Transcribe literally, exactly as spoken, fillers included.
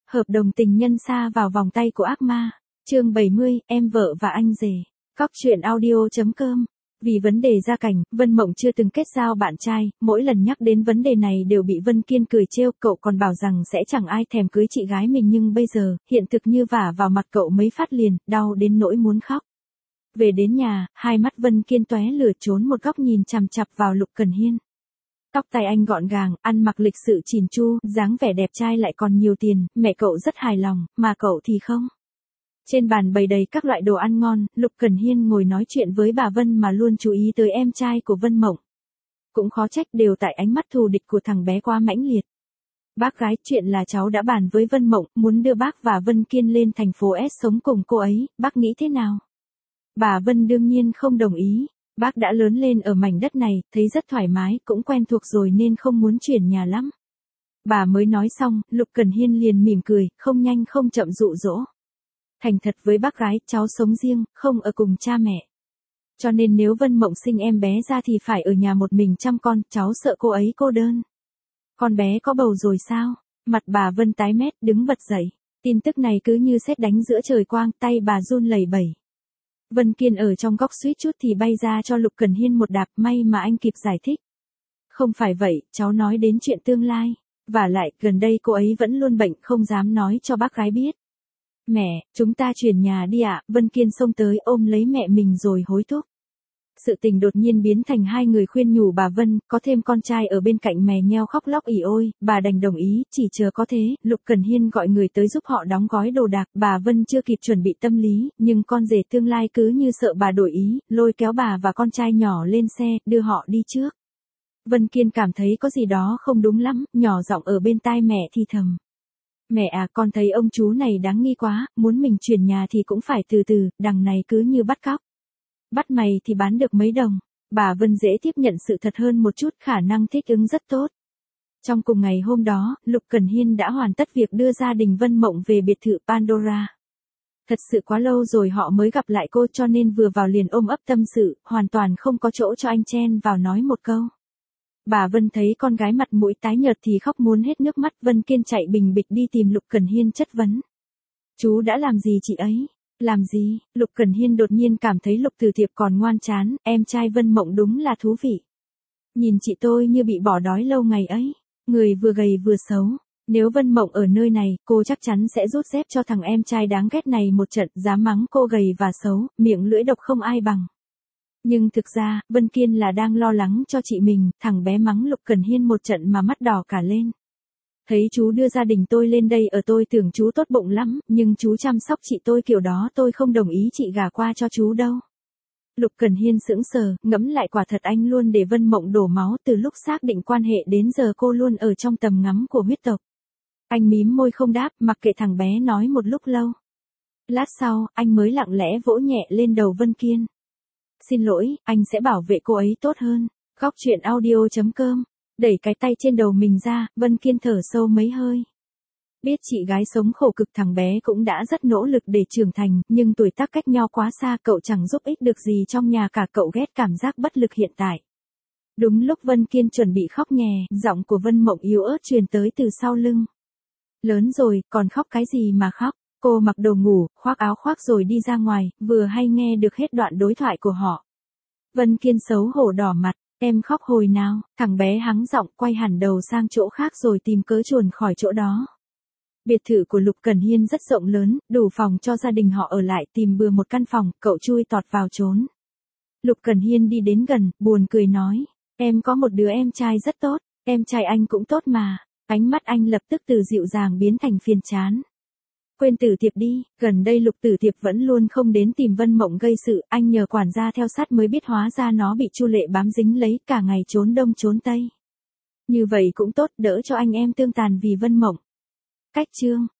Hợp đồng tình nhân sa vào vòng tay của ác ma. Chương bảy mươi, em vợ và anh rể. Cóc truyện audio chấm com. Vì vấn đề gia cảnh, Vân Mộng chưa từng kết giao bạn trai, mỗi lần nhắc đến vấn đề này đều bị Vân Kiên cười trêu, cậu còn bảo rằng sẽ chẳng ai thèm cưới chị gái mình, nhưng bây giờ, hiện thực như vả vào mặt cậu mấy phát liền, đau đến nỗi muốn khóc. Về đến nhà, hai mắt Vân Kiên tóe lửa, trốn một góc nhìn chằm chằm vào Lục Cần Hiên. Tóc tai anh gọn gàng, ăn mặc lịch sự chỉn chu, dáng vẻ đẹp trai lại còn nhiều tiền, mẹ cậu rất hài lòng, mà cậu thì không. Trên bàn bày đầy các loại đồ ăn ngon, Lục Cần Hiên ngồi nói chuyện với bà Vân mà luôn chú ý tới em trai của Vân Mộng. Cũng khó trách đều tại ánh mắt thù địch của thằng bé quá mãnh liệt. Bác gái, chuyện là cháu đã bàn với Vân Mộng, muốn đưa bác và Vân Kiên lên thành phố S sống cùng cô ấy, bác nghĩ thế nào? Bà Vân đương nhiên không đồng ý. Bác đã lớn lên ở mảnh đất này, thấy rất thoải mái, cũng quen thuộc rồi nên không muốn chuyển nhà lắm. Bà mới nói xong, Lục Cần Hiên liền mỉm cười, không nhanh không chậm dụ dỗ. Thành thật với bác gái, cháu sống riêng, không ở cùng cha mẹ. Cho nên nếu Vân Mộng sinh em bé ra thì phải ở nhà một mình chăm con, cháu sợ cô ấy cô đơn. Con bé có bầu rồi sao? Mặt bà Vân tái mét, đứng bật dậy. Tin tức này cứ như sét đánh giữa trời quang, tay bà run lẩy bẩy. Vân Kiên ở trong góc suýt chút thì bay ra cho Lục Cần Hiên một đạp, may mà anh kịp giải thích. Không phải vậy, cháu nói đến chuyện tương lai. Vả lại, gần đây cô ấy vẫn luôn bệnh, không dám nói cho bác gái biết. Mẹ, chúng ta chuyển nhà đi ạ. Vân Kiên xông tới ôm lấy mẹ mình rồi hối thúc. Sự tình đột nhiên biến thành hai người khuyên nhủ bà Vân, có thêm con trai ở bên cạnh mè nheo khóc lóc ỉ ôi, bà đành đồng ý, chỉ chờ có thế, Lục Cần Hiên gọi người tới giúp họ đóng gói đồ đạc, bà Vân chưa kịp chuẩn bị tâm lý, nhưng con rể tương lai cứ như sợ bà đổi ý, lôi kéo bà và con trai nhỏ lên xe, đưa họ đi trước. Vân Kiên cảm thấy có gì đó không đúng lắm, nhỏ giọng ở bên tai mẹ thì thầm. Mẹ à, con thấy ông chú này đáng nghi quá, muốn mình chuyển nhà thì cũng phải từ từ, đằng này cứ như bắt cóc. Bắt mày thì bán được mấy đồng. Bà Vân dễ tiếp nhận sự thật hơn một chút, khả năng thích ứng rất tốt. Trong cùng ngày hôm đó, Lục Cần Hiên đã hoàn tất việc đưa gia đình Vân Mộng về biệt thự Pandora. Thật sự quá lâu rồi họ mới gặp lại cô, cho nên vừa vào liền ôm ấp tâm sự, hoàn toàn không có chỗ cho anh chen vào nói một câu. Bà Vân thấy con gái mặt mũi tái nhợt thì khóc muốn hết nước mắt. Vân Kiên chạy bình bịch đi tìm Lục Cần Hiên chất vấn. Chú đã làm gì chị ấy? Làm gì? Lục Cần Hiên đột nhiên cảm thấy Lục Từ Thiệp còn ngoan chán, em trai Vân Mộng đúng là thú vị. Nhìn chị tôi như bị bỏ đói lâu ngày ấy, người vừa gầy vừa xấu. Nếu Vân Mộng ở nơi này, cô chắc chắn sẽ rút dép cho thằng em trai đáng ghét này một trận, dám mắng cô gầy và xấu, miệng lưỡi độc không ai bằng. Nhưng thực ra, Vân Kiên là đang lo lắng cho chị mình, thằng bé mắng Lục Cần Hiên một trận mà mắt đỏ cả lên. Thấy chú đưa gia đình tôi lên đây ở tôi tưởng chú tốt bụng lắm, nhưng chú chăm sóc chị tôi kiểu đó tôi không đồng ý chị gả qua cho chú đâu. Lục Cần Hiên sững sờ, ngẫm lại quả thật anh luôn để Vân Mộng đổ máu, từ lúc xác định quan hệ đến giờ cô luôn ở trong tầm ngắm của huyết tộc. Anh mím môi không đáp, mặc kệ thằng bé nói một lúc lâu. Lát sau, anh mới lặng lẽ vỗ nhẹ lên đầu Vân Kiên. Xin lỗi, anh sẽ bảo vệ cô ấy tốt hơn. Cóc truyện audio chấm com. Đẩy cái tay trên đầu mình ra, Vân Kiên thở sâu mấy hơi. Biết chị gái sống khổ cực, thằng bé cũng đã rất nỗ lực để trưởng thành, nhưng tuổi tác cách nhau quá xa, cậu chẳng giúp ích được gì trong nhà cả, cậu ghét cảm giác bất lực hiện tại. Đúng lúc Vân Kiên chuẩn bị khóc nhè, giọng của Vân Mộng yếu ớt truyền tới từ sau lưng. Lớn rồi, còn khóc cái gì mà khóc? Cô mặc đồ ngủ, khoác áo khoác rồi đi ra ngoài, vừa hay nghe được hết đoạn đối thoại của họ. Vân Kiên xấu hổ đỏ mặt. Em khóc hồi nào? Thằng bé hắng giọng, quay hẳn đầu sang chỗ khác rồi tìm cớ chuồn khỏi chỗ đó. Biệt thự của Lục Cần Hiên rất rộng lớn, đủ phòng cho gia đình họ ở lại, tìm bừa một căn phòng, cậu chui tọt vào trốn. Lục Cần Hiên đi đến gần, buồn cười nói, em có một đứa em trai rất tốt, em trai anh cũng tốt mà. Ánh mắt anh lập tức từ dịu dàng biến thành phiền chán. Quên Tử Thiệp đi, gần đây Lục Tử Thiệp vẫn luôn không đến tìm Vân Mộng gây sự, anh nhờ quản gia theo sát mới biết hóa ra nó bị Chu Lệ bám dính lấy, cả ngày trốn đông trốn tây. Như vậy cũng tốt, đỡ cho anh em tương tàn vì Vân Mộng. Cách chương